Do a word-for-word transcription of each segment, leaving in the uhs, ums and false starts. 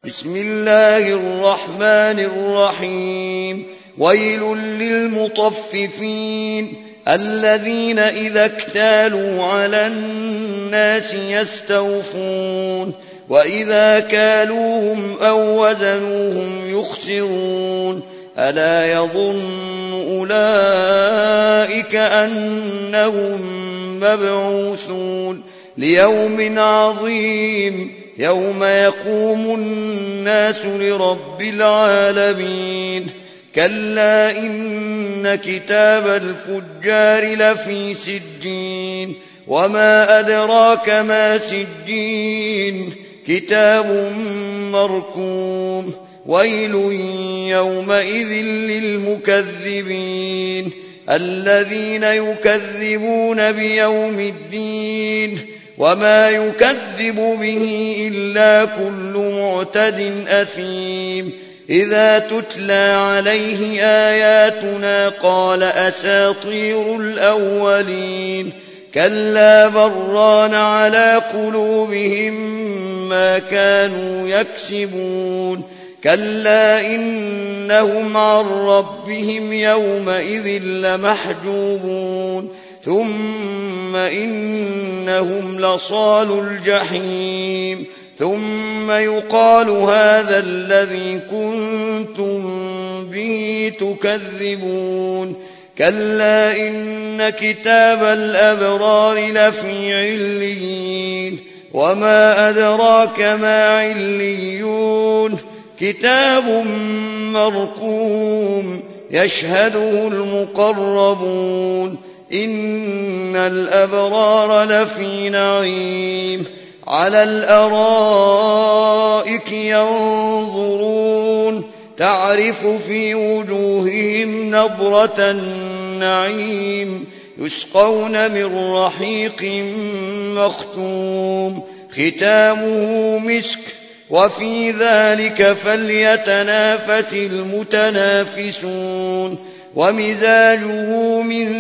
بسم الله الرحمن الرحيم ويل للمطففين الذين إذا اكتالوا على الناس يستوفون وإذا كالوهم أو وزنوهم يخسرون ألا يظن أولئك أنهم مبعوثون ليوم عظيم يوم يقوم الناس لرب العالمين كلا إن كتاب الفجار لفي سجين وما أدراك ما سجين كتاب مرقوم ويل يومئذ للمكذبين الذين يكذبون بيوم الدين وما يكذب به إلا كل معتد أثيم إذا تتلى عليه آياتنا قال أساطير الأولين كلا بران على قلوبهم ما كانوا يكسبون كلا إنهم عن ربهم يومئذ لمحجوبون ثم إنهم لصالوا الجحيم ثم يقال هذا الذي كنتم به تكذبون كلا إن كتاب الأبرار لفي عليين وما أدراك ما عليون كتاب مرقوم يشهده المقربون إن الأبرار لفي نعيم على الأرائك ينظرون تعرف في وجوههم نضرة النعيم يسقون من رحيق مختوم ختامه مسك وفي ذلك فليتنافس المتنافسون ومزاجه من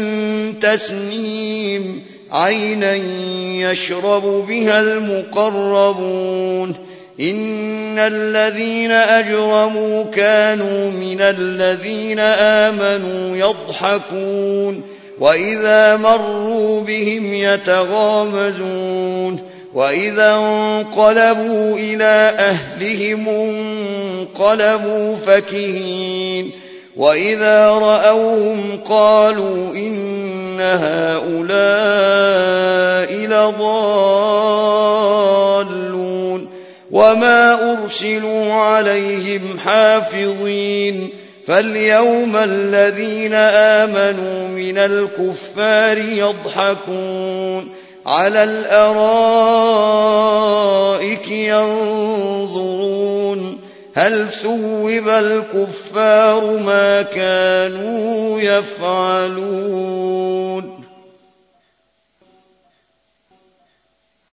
تسنيم عينا يشرب بها المقربون إن الذين أجرموا كانوا من الذين آمنوا يضحكون وإذا مروا بهم يتغامزون وإذا انقلبوا إلى أهلهم انقلبوا فكهين وإذا رأوهم قالوا إن هؤلاء لضالون وما أرسلوا عليهم حافظين فاليوم الذين آمنوا من الكفار يضحكون على الأرائك ينظرون هل ثوب الكفار ما كانوا يفعلون